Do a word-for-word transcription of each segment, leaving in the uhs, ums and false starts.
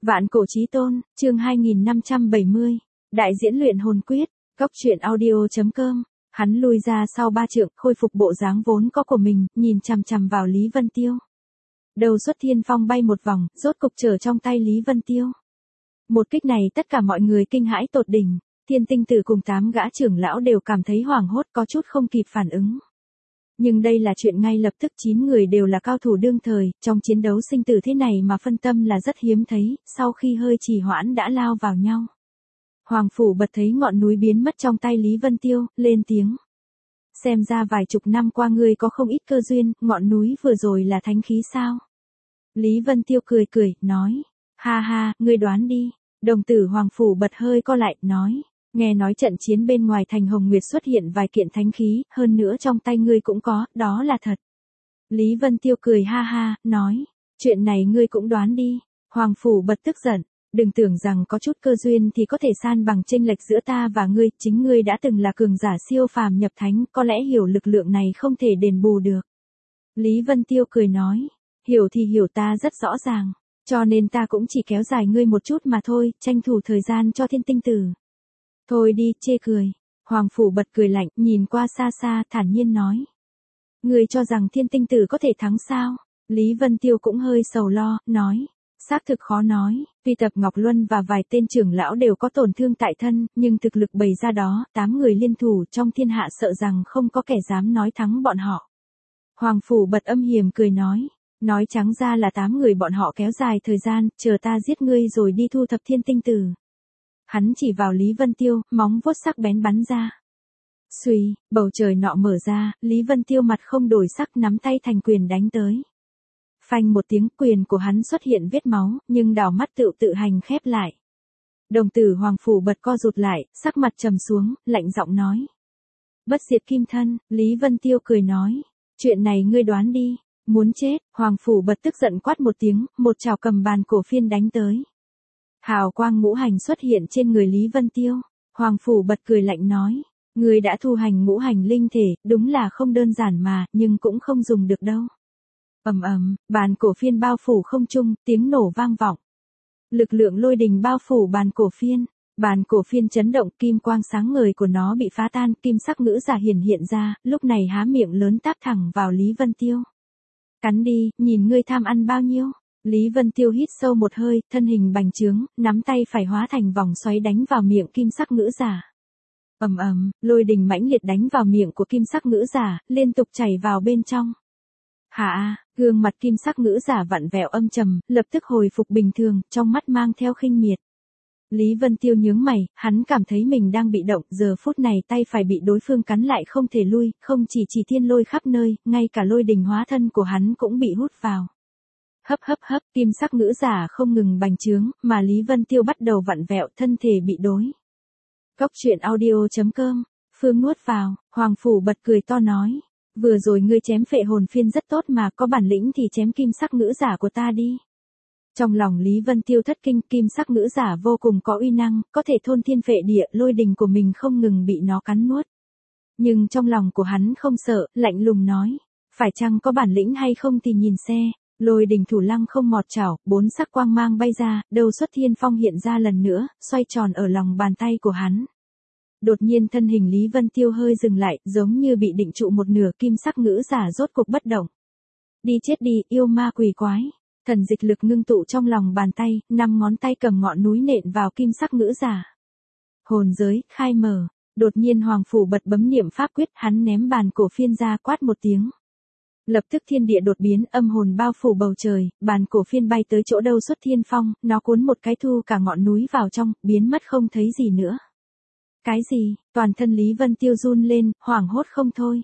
Vạn cổ chí tôn, chương hai nghìn năm trăm bảy mươi. Đại diễn luyện hồn quyết, góc truyện audio.com. Hắn lui ra sau ba trượng, khôi phục bộ dáng vốn có của mình, nhìn chằm chằm vào Lý Vân Tiêu. Đầu xuất thiên phong bay một vòng, rốt cục trở trong tay Lý Vân Tiêu. Một kích này tất cả mọi người kinh hãi tột đỉnh, Thiên Tinh Tử cùng tám gã trưởng lão đều cảm thấy hoảng hốt, có chút không kịp phản ứng. Nhưng đây là chuyện ngay lập tức, chín người đều là cao thủ đương thời, trong chiến đấu sinh tử thế này mà phân tâm là rất hiếm thấy, sau khi hơi trì hoãn đã lao vào nhau. Hoàng Phủ Bật thấy ngọn núi biến mất trong tay Lý Vân Tiêu, lên tiếng. Xem ra vài chục năm qua ngươi có không ít cơ duyên, ngọn núi vừa rồi là thánh khí sao? Lý Vân Tiêu cười cười, nói. Ha ha, ngươi đoán đi. Đồng tử Hoàng Phủ Bật hơi co lại, nói. Nghe nói trận chiến bên ngoài thành Hồng Nguyệt xuất hiện vài kiện thánh khí, hơn nữa trong tay ngươi cũng có, đó là thật. Lý Vân Tiêu cười ha ha, nói. Chuyện này ngươi cũng đoán đi. Hoàng Phủ Bật tức giận. Đừng tưởng rằng có chút cơ duyên thì có thể san bằng chênh lệch giữa ta và ngươi, chính ngươi đã từng là cường giả siêu phàm nhập thánh, có lẽ hiểu lực lượng này không thể đền bù được. Lý Vân Tiêu cười nói. Hiểu thì hiểu, ta rất rõ ràng. Cho nên ta cũng chỉ kéo dài ngươi một chút mà thôi, tranh thủ thời gian cho Thiên Tinh Tử. Thôi đi, chê cười. Hoàng Phủ Bật cười lạnh, nhìn qua xa xa, thản nhiên nói. Ngươi cho rằng Thiên Tinh Tử có thể thắng sao? Lý Vân Tiêu cũng hơi sầu lo, nói. Xác thực khó nói, tuy Tập Ngọc Luân và vài tên trưởng lão đều có tổn thương tại thân, nhưng thực lực bày ra đó, tám người liên thủ trong thiên hạ sợ rằng không có kẻ dám nói thắng bọn họ. Hoàng Phủ Bật âm hiểm cười nói. Nói trắng ra là tám người bọn họ kéo dài thời gian, chờ ta giết ngươi rồi đi thu thập Thiên Tinh Tử. Hắn chỉ vào Lý Vân Tiêu, móng vuốt sắc bén bắn ra. Xuy, bầu trời nọ mở ra, Lý Vân Tiêu mặt không đổi sắc nắm tay thành quyền đánh tới. Phanh một tiếng, quyền của hắn xuất hiện vết máu, nhưng đảo mắt tự tự hành khép lại. Đồng tử Hoàng Phủ Bật co rụt lại, sắc mặt trầm xuống, lạnh giọng nói. Bất diệt kim thân, Lý Vân Tiêu cười nói. Chuyện này ngươi đoán đi. Muốn chết, Hoàng Phủ Bật tức giận quát một tiếng, một chảo cầm bàn cổ phiên đánh tới. Hào quang ngũ hành xuất hiện trên người Lý Vân Tiêu. Hoàng Phủ Bật cười lạnh nói. Ngươi đã thu hành ngũ hành linh thể, đúng là không đơn giản mà, nhưng cũng không dùng được đâu. Ầm ầm, bàn cổ phiên bao phủ không trung, tiếng nổ vang vọng. Lực lượng lôi đình bao phủ bàn cổ phiên. Bàn cổ phiên chấn động, kim quang sáng ngời của nó bị phá tan, kim sắc ngữ giả hiển hiện ra, lúc này há miệng lớn táp thẳng vào Lý Vân Tiêu. Cắn đi, nhìn ngươi tham ăn bao nhiêu. Lý Vân Tiêu hít sâu một hơi, thân hình bành trướng, nắm tay phải hóa thành vòng xoáy đánh vào miệng kim sắc ngữ giả. Ầm ầm, lôi đình mãnh liệt đánh vào miệng của kim sắc ngữ giả, liên tục chảy vào bên trong. Hả, gương mặt kim sắc ngữ giả vặn vẹo âm trầm, lập tức hồi phục bình thường, trong mắt mang theo khinh miệt. Lý Vân Tiêu nhướng mày, hắn cảm thấy mình đang bị động, giờ phút này tay phải bị đối phương cắn lại không thể lui, không chỉ chỉ thiên lôi khắp nơi, ngay cả lôi đình hóa thân của hắn cũng bị hút vào. Hấp hấp hấp, kim sắc ngữ giả không ngừng bành trướng, mà Lý Vân Tiêu bắt đầu vặn vẹo, thân thể bị đối. Góc truyện audio.com, Phương nuốt vào, Hoàng Phủ Bật cười to nói. Vừa rồi ngươi chém phệ hồn phiên rất tốt mà, có bản lĩnh thì chém kim sắc ngữ giả của ta đi. Trong lòng Lý Vân Tiêu thất kinh, kim sắc ngữ giả vô cùng có uy năng, có thể thôn thiên phệ địa, lôi đình của mình không ngừng bị nó cắn nuốt. Nhưng trong lòng của hắn không sợ, lạnh lùng nói. Phải chăng có bản lĩnh hay không thì nhìn xe. Lôi đình thủ lăng không mọt chảo, bốn sắc quang mang bay ra, đầu xuất thiên phong hiện ra lần nữa, xoay tròn ở lòng bàn tay của hắn. Đột nhiên thân hình Lý Vân Tiêu hơi dừng lại, giống như bị định trụ một nửa, kim sắc ngữ giả rốt cục bất động. Đi chết đi, yêu ma quỷ quái. Thần dịch lực ngưng tụ trong lòng bàn tay, năm ngón tay cầm ngọn núi nện vào kim sắc ngữ giả. Hồn giới, khai mở. Đột nhiên Hoàng Phủ Bật bấm niệm pháp quyết, hắn ném bàn cổ phiên ra, quát một tiếng. Lập tức thiên địa đột biến, âm hồn bao phủ bầu trời, bàn cổ phiên bay tới chỗ đâu xuất thiên phong, nó cuốn một cái thu cả ngọn núi vào trong, biến mất không thấy gì nữa. Cái gì? Toàn thân Lý Vân Tiêu run lên, hoảng hốt không thôi.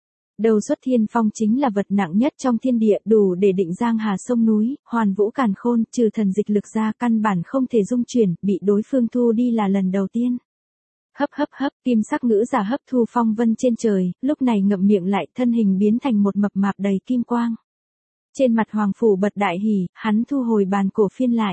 Đầu xuất thiên phong chính là vật nặng nhất trong thiên địa, đủ để định giang hà sông núi, hoàn vũ càn khôn, trừ thần dịch lực ra căn bản không thể dung chuyển, bị đối phương thu đi là lần đầu tiên. Hấp hấp hấp, kim sắc ngữ giả hấp thu phong vân trên trời, lúc này ngậm miệng lại, thân hình biến thành một mập mạp đầy kim quang. Trên mặt Hoàng Phủ Bật đại hỉ, hắn thu hồi bàn cổ phiên lại.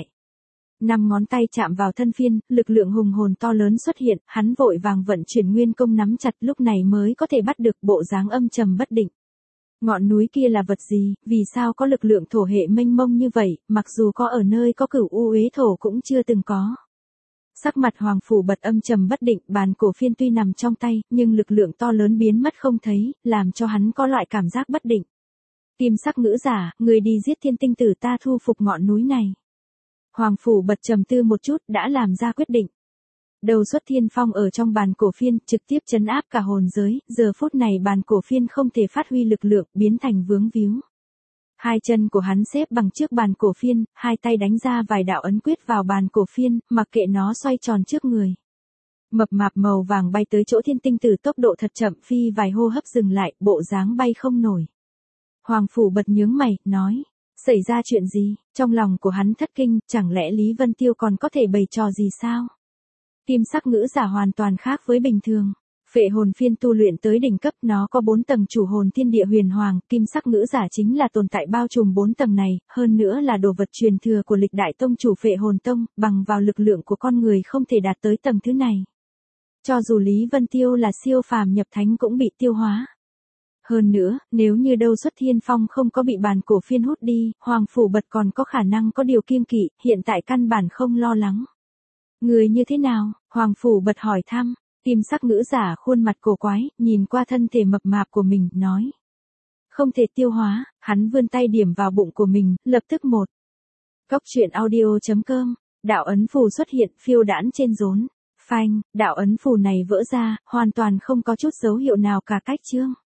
Năm ngón tay chạm vào thân phiên, lực lượng hùng hồn to lớn xuất hiện, hắn vội vàng vận chuyển nguyên công nắm chặt, lúc này mới có thể bắt được bộ dáng âm trầm bất định. Ngọn núi kia là vật gì, vì sao có lực lượng thổ hệ mênh mông như vậy, mặc dù có ở nơi có cửu u uế thổ cũng chưa từng có. Sắc mặt Hoàng Phủ Bật âm trầm bất định, bàn cổ phiên tuy nằm trong tay, nhưng lực lượng to lớn biến mất không thấy, làm cho hắn có loại cảm giác bất định. Kim sắc ngữ giả, người đi giết thiên tinh tử ta thu phục ngọn núi này. Hoàng Phủ Bật trầm tư một chút, đã làm ra quyết định. Đầu xuất thiên phong ở trong bàn cổ phiên, trực tiếp trấn áp cả hồn giới, giờ phút này bàn cổ phiên không thể phát huy lực lượng, biến thành vướng víu. Hai chân của hắn xếp bằng trước bàn cổ phiên, hai tay đánh ra vài đạo ấn quyết vào bàn cổ phiên, mặc kệ nó xoay tròn trước người. Mập mạp màu vàng bay tới chỗ thiên tinh tử tốc độ thật chậm, phi vài hô hấp dừng lại, bộ dáng bay không nổi. Hoàng Phủ Bật nhướng mày, nói, xảy ra chuyện gì, trong lòng của hắn thất kinh, chẳng lẽ Lý Vân Tiêu còn có thể bày trò gì sao? Kim sắc ngữ giả hoàn toàn khác với bình thường. Phệ hồn phiên tu luyện tới đỉnh cấp, nó có bốn tầng chủ hồn thiên địa huyền hoàng, kim sắc ngữ giả chính là tồn tại bao trùm bốn tầng này, hơn nữa là đồ vật truyền thừa của lịch đại tông chủ Phệ hồn tông, bằng vào lực lượng của con người không thể đạt tới tầng thứ này. Cho dù Lý Vân Tiêu là siêu phàm nhập thánh cũng bị tiêu hóa. Hơn nữa, nếu như đâu xuất thiên phong không có bị bàn cổ phiên hút đi, Hoàng Phủ Bật còn có khả năng có điều kiêng kỵ, hiện tại căn bản không lo lắng. Người như thế nào? Hoàng Phủ Bật hỏi thăm. Kim sắc ngữ giả khuôn mặt cổ quái, nhìn qua thân thể mập mạp của mình, nói. Không thể tiêu hóa, hắn vươn tay điểm vào bụng của mình, lập tức một. Cốc truyện audio chấm com, đạo ấn phù xuất hiện, phiêu đãn trên rốn. Phanh, đạo ấn phù này vỡ ra, hoàn toàn không có chút dấu hiệu nào cả cách chương.